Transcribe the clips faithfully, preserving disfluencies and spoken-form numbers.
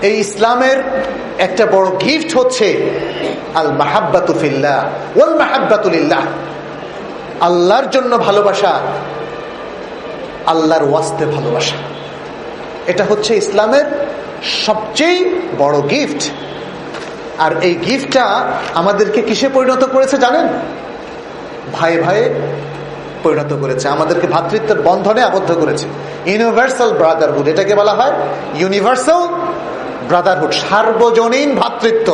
এই ইসলামের একটা বড় গিফট হচ্ছে আল মাহাব্বাতু ফিল্লাহ ওয়াল মাহাব্বাতু লিল্লাহ, আল্লাহর জন্য ভালোবাসা, আল্লাহর ওয়াস্তে ভালোবাসা। এটা হচ্ছে ইসলামের সবচেয়ে বড় গিফট। আর এই গিফটটা আমাদেরকে কিসে পরিণত করেছে জানেন? ভাই ভাই পরিণত করেছে, আমাদেরকে ভ্রাতৃত্বের বন্ধনে আবদ্ধ করেছে। ইউনিভার্সাল ব্রাদারহুড, এটাকে বলা হয় ইউনিভার্সাল ব্রাদারহুড, সার্বজনীন ভ্রাতৃত্ব।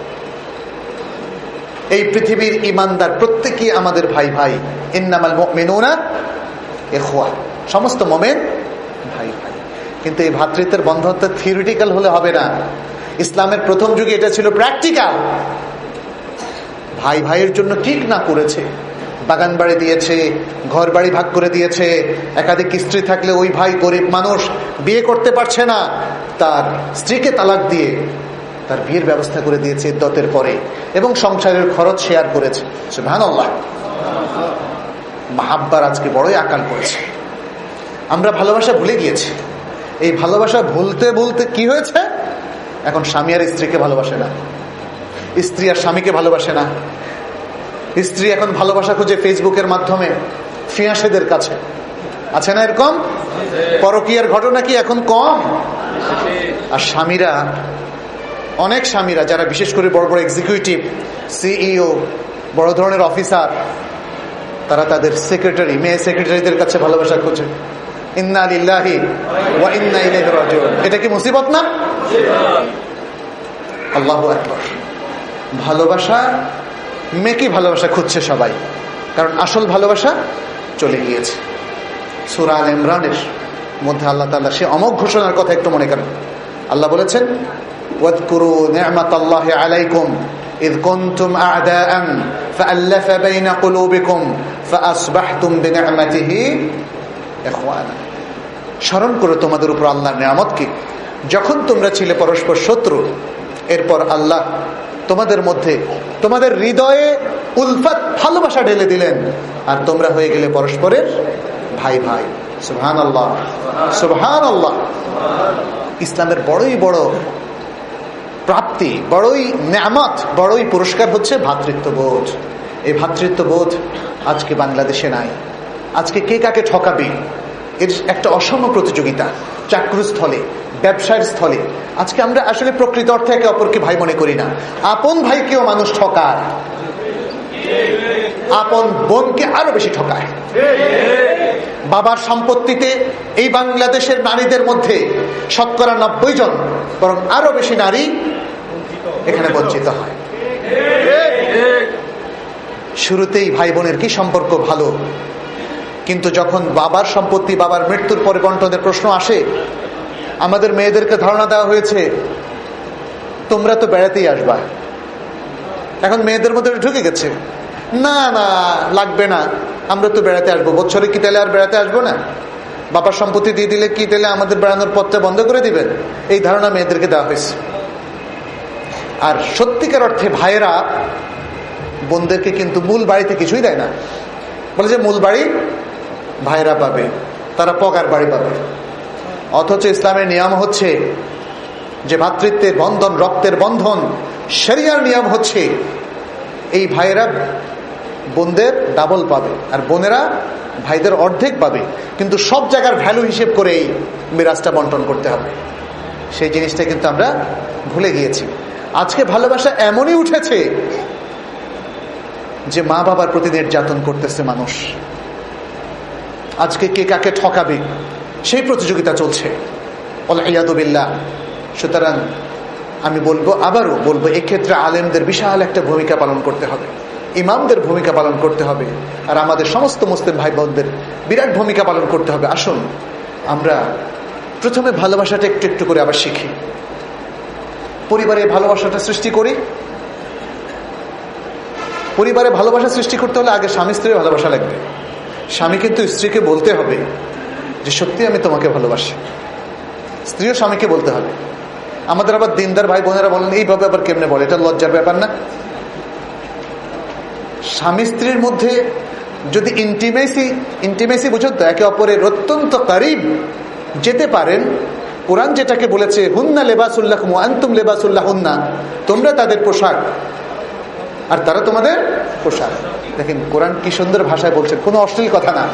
এই পৃথিবীর ইমানদার প্রত্যেকেই আমাদের ভাই ভাই। ইন্নামাল মুমিনুনা ইখওয়া, সমস্ত মুমিন ভাই ভাই। কিন্তু এই ভ্রাতৃত্বের বন্ধনটা থিওরিটিক্যাল হলে হবে না। ইসলামের প্রথম যুগে এটা ছিল প্র্যাকটিক্যাল। ভাই ভাইয়ের জন্য ঠিক না করেছে, বাগান বাড়ি দিয়েছে, ঘর বাড়ি ভাগ করে দিয়েছে। একাধিক স্ত্রী থাকলে ওই ভাই গরিব মানুষ বিয়ে করতে পারছে না, তার স্ত্রীকে তালাক দিয়ে তার বিয়ের ব্যবস্থা করে দিয়েছে ইদ্দতের পরে, এবং সংসারের খরচ শেয়ার করেছে। সুবহানাল্লাহ। মাহাব্বার আজকে বড়ই আকাল পড়েছে। আমরা ভালোবাসা ভুলে গিয়েছি। এই ভালোবাসা ভুলতে ভুলতে কি হয়েছে? এখন স্বামী আর স্ত্রীকে ভালোবাসে না, স্ত্রী আর স্বামীকে ভালোবাসে না। স্ত্রী এখন ভালোবাসা খুঁজে ফেসবুকের মাধ্যমে ফিয়াঁসেদের কাছে। আছে না এরকম? পরকীয়ার ঘটনা কি এখন কম? আর স্বামীরা, অনেক স্বামীরা যারা বিশেষ করে বড় বড় এক্সিকিউটিভ, সিইও, বড় ধরনের অফিসার, তারা তাদের সেক্রেটারি, মেয়ে সেক্রেটারিদের কাছে ভালোবাসা খোঁজে। ইন্না লিল্লাহি ওয়া ইন্না ইলাইহি রাজিউন। এটা কি মুসিবত না? আল্লাহু আকবার। ভালোবাসা, মেকি ভালোবাসা খুঁজছে সবাই, কারণ আসল ভালোবাসা চলে গিয়েছে। সূরা আল ইমরানের মধ্যে আল্লাহ তাআলা সে অমোঘ ঘোষণার কথা একটু মনে করেন। আল্লাহ বলেছেন, ওয়াযকুরু নি'মাতাল্লাহি আলাইকুম ইয কুনতুম আ'দাআন ফাআল্লাফা বাইনা কুলুবিকুম ফাআসবাহতুম বিনি'মাতিহি ইখওয়ানা। স্মরণ করো তোমাদের উপর আল্লাহর নিয়ামতকে, যখন তোমরা ছিলে পরস্পর শত্রু, এরপর আল্লাহ তোমাদের মধ্যে, তোমাদের হৃদয়ে উলফত, ভালোবাসা ঢেলে দিলেন, আর তোমরা হয়ে গেলে পরস্পরের ভাই ভাই। সুবহানাল্লাহ, সুবহানাল্লাহ। ইসলামের বড়ই বড় প্রাপ্তি, বড়ই নেয়ামত, বড়ই পুরস্কার হচ্ছে ভ্রাতৃত্ববোধ। এই ভ্রাতৃত্ববোধ আজকে বাংলাদেশে নাই। আজকে কে কাকে ঠকাবে এর একটা অসম প্রতিযোগিতা, চাকরিস্থলে, ব্যবসার স্থলে। আজকে আমরা আসলে প্রকৃত অর্থে একে অপরকে ভাই মনে করি না। আপন ভাইকেও মানুষ ঠকায়, আপন বোনকে আরো বেশি ঠকায়। বাবার সম্পত্তিতে এই বাংলাদেশের নারীদের মধ্যে শতকরা নব্বই জন, বরং আরো বেশি নারী এখানে বঞ্চিত হয়। শুরুতেই ভাই বোনের কি সম্পর্ক ভালো, কিন্তু যখন বাবার সম্পত্তি, বাবার মৃত্যুর পরে বন্টনের প্রশ্ন আসে, আমাদের মেয়েদেরকে ধারণা দেওয়া হয়েছে তোমরা তো বেড়াতেই আসবা। এখন মেয়েদের মধ্যে ঢুকে গেছে, না না লাগবে না, আমরা তো বেড়াতে আসবো, বছরে কি তাহলে আর বেড়াতে আসবো না? বাবার সম্পত্তি দিয়ে দিলে কি তাহলে আমাদের বেড়ানোর পথটা বন্ধ করে দিবেন? এই ধারণা মেয়েদেরকে দেওয়া হয়েছে। আর সত্যিকার অর্থে ভাইয়েরা বোনদেরকে কিন্তু মূল বাড়িতে কিছুই দেয় না। বলে যে মূল বাড়ি ভাইয়েরা পাবে, তারা পগার বাড়ি পাবে। অথচ ইসলামের নিয়ম হচ্ছে যে ভ্রাতৃত্বের বন্ধন, রক্তের বন্ধন, শরিয়ার নিয়ম হচ্ছে এই ভাইয়েরা বোনদের ডাবল পাবে, আর বোনেরা ভাইদের অর্ধেক পাবে। কিন্তু সব জায়গার ভ্যালু হিসেব করে এই মিরাজটা বন্টন করতে হবে। সেই জিনিসটা কিন্তু আমরা ভুলে গিয়েছি। আজকে ভালোবাসা এমনই উঠেছে যে মা বাবার প্রতি নির্যাতন করতেছে মানুষ। আজকে কে কাকে ঠকাবে সেই প্রতিযোগিতা চলছে, ওয়ালিয়াদু বিল্লাহ। সুতরাং আমি বলবো, আবারও বলবো, এক্ষেত্রে আলেমদের বিশাল একটা ভূমিকা পালন করতে হবে, ইমামদের ভূমিকা পালন করতে হবে, আর আমাদের সমস্ত মুসলিম ভাই বোনদের বিরাট ভূমিকা পালন করতে হবে। আসুন আমরা প্রথমে ভালোবাসাটা একটু একটু করে আবার শিখি, পরিবারে ভালোবাসাটা সৃষ্টি করি। পরিবারে ভালোবাসা সৃষ্টি করতে হলে আগে স্বামী স্ত্রীর ভালোবাসা লাগবে। স্বামী কিন্তু স্ত্রীকে বলতে হবে যে সত্যি আমি তোমাকে ভালোবাসি, স্ত্রীও স্বামীকে বলতে হবে। আমাদের আবার দিনদার ভাই বোনেরা বলেন এইভাবে আবার কেমনে বলে, এটা লজ্জার ব্যাপার না? স্বামী স্ত্রীর মধ্যে যদি ইন্টিমেসি ইন্টিমেসি বুঝুন তো, একে অপরের অত্যন্ত কারিব যেতে পারেন, কোরআন যেটাকে বলেছে হুন্না লেবাসুল্লাকুম ওয়া আনতুম লেবাসুল্লাহুন্না, তোমরা তাদের পোশাক আর তারা তোমাদের পোশাক। দেখেন কোরআন কি সুন্দর ভাষায় বলছেন, কোনো অশ্লীল কথা না।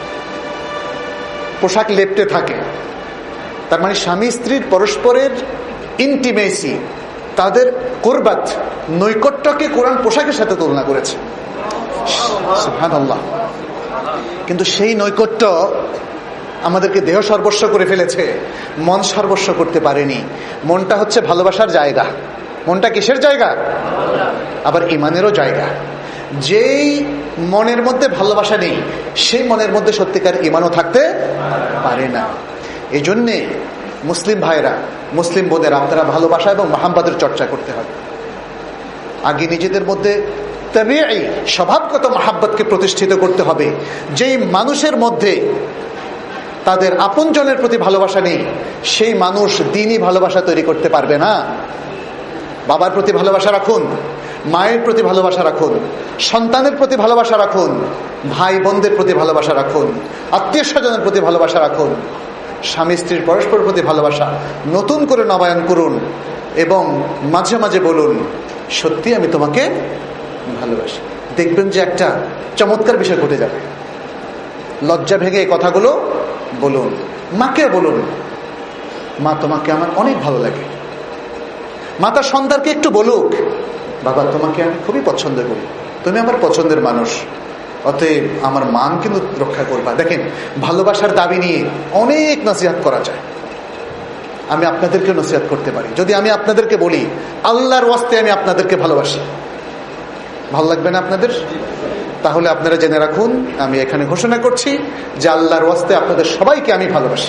পোশাক লেপটে থাকে, তার মানে স্বামী স্ত্রীর পরস্পরের ইন্টিমেসি, তাদের কুরবাত, নৈকট্যকে কোরআন পোশাকের সাথে তুলনা করেছে। সুবহানাল্লাহ। কিন্তু সেই নৈকট্য আমাদেরকে দেহ সর্বস্ব করে ফেলেছে, মন সর্বস্ব করতে পারেনি। মনটা হচ্ছে ভালোবাসার জায়গা। মনটা কিসের জায়গা? আবার ইমানেরও জায়গা। যেই মনের মধ্যে ভালোবাসা নেই, সেই মনের মধ্যে সত্যিকার ইমানও থাকতে পারে না। এই জন্যে মুসলিম ভাইরা, মুসলিম বোনেরা, আপনারা ভালোবাসা এবং মহাব্বতের চর্চা করতে হবে। আগে নিজেদের মধ্যে তাবিঈ স্বভাবগত মহাব্বতকে প্রতিষ্ঠিত করতে হবে। যেই মানুষের মধ্যে তাদের আপনজনের প্রতি ভালোবাসা নেই, সেই মানুষ দ্বীনি ভালোবাসা তৈরি করতে পারবে না। বাবার প্রতি ভালোবাসা রাখুন, মায়ের প্রতি ভালোবাসা রাখুন, সন্তানের প্রতি ভালোবাসা রাখুন, ভাই বোনদের প্রতি ভালোবাসা রাখুন, আত্মীয় স্বজনের প্রতি ভালোবাসা রাখুন, স্বামী স্ত্রীর পরস্পর প্রতি ভালোবাসা নতুন করে নবায়ন করুন এবং মাঝে মাঝে বলুন, সত্যি আমি তোমাকে ভালোবাসি। দেখবেন যে একটা চমৎকার বিষয় ঘটে যাবে। লজ্জা ভেঙে এই কথাগুলো বলুন, মাকে বলুন, মা তোমাকে আমার অনেক ভালো লাগে। মা তার সন্তানকে একটু বলুক, বাবা তোমাকে আমি খুবই পছন্দ করি, তুমি আমার পছন্দের মানুষ, অতএব আমার মান কিন্তু রক্ষা করবা। দেখেন, ভালোবাসার দাবি নিয়ে অনেক নসিহত করা যায়। আমি আপনাদেরকে নসিহত করতে পারি। যদি আমি আপনাদেরকে বলি আল্লাহর ওয়াস্তে আমি আপনাদেরকে ভালোবাসি, ভালো লাগবে না আপনাদের? তাহলে আপনারা জেনে রাখুন, আমি এখানে ঘোষণা করছি যে আল্লাহর ওয়াস্তে আপনাদের সবাইকে আমি ভালোবাসি।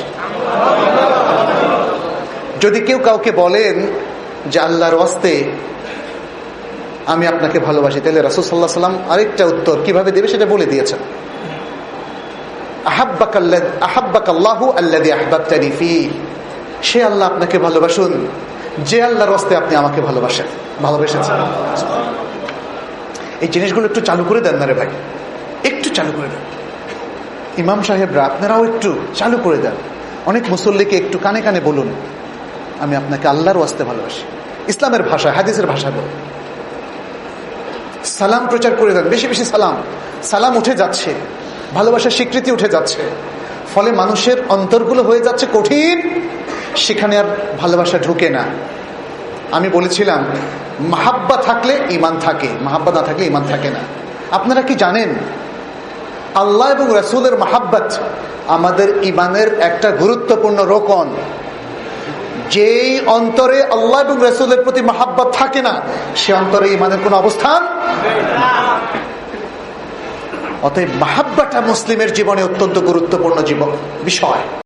যদি কেউ কাউকে বলেন যে আল্লাহর ওয়াস্তে আমি আপনাকে ভালোবাসি, তাহলে রাসূল সাল্লাল্লাহু আলাইহি ওয়াসাল্লাম আরেকটা উত্তর কিভাবে দেবে সেটা বলে দিয়েছেন। আহাব্বাকাল্লাযী আহাব্বাকাল্লাহু আল্লাযী আহবাবতানি ফীহি, সে আল্লাহ আপনাকে ভালোবাসুন যে আল্লাহর ওয়াস্তে আপনি আমাকে ভালোবাসেন, ভালোবেসেছেন। এই জিনিসগুলো একটু চালু করে দেন না রে ভাই, একটু চালু করে দেন। ইমাম সাহেবরা আপনারাও একটু চালু করে দেন। অনেক মুসল্লিকে একটু কানে কানে বলুন, আমি আপনাকে আল্লাহর ওয়াস্তে ভালোবাসি, ইসলামের ভাষায়, হাদিসের ভাষায় বলুন। সালাম প্রচার করে দেন, বেশি বেশি সালাম। সালাম উঠে যাচ্ছে, ভালোবাসার স্বীকৃতি উঠে যাচ্ছে, ফলে মানুষের অন্তরগুলো হয়ে যাচ্ছে কঠিন, সেখানে আর ভালোবাসা ঢুকে না। আমি বলেছিলাম মাহাব্বা থাকলে ঈমান থাকে, মাহাব্বা না থাকলে ঈমান থাকে না। আপনারা কি জানেন আল্লাহ এবং রাসূলের মাহাব্বত আমাদের ঈমানের একটা গুরুত্বপূর্ণ রোকন। যেই অন্তরে আল্লাহ এবং রাসূলের প্রতি মাহাব্বত থাকে না, সে অন্তরে ঈমানের কোনো অবস্থান। অতএব মাহাব্বাটা মুসলিমের জীবনে অত্যন্ত গুরুত্বপূর্ণ জীবন বিষয়।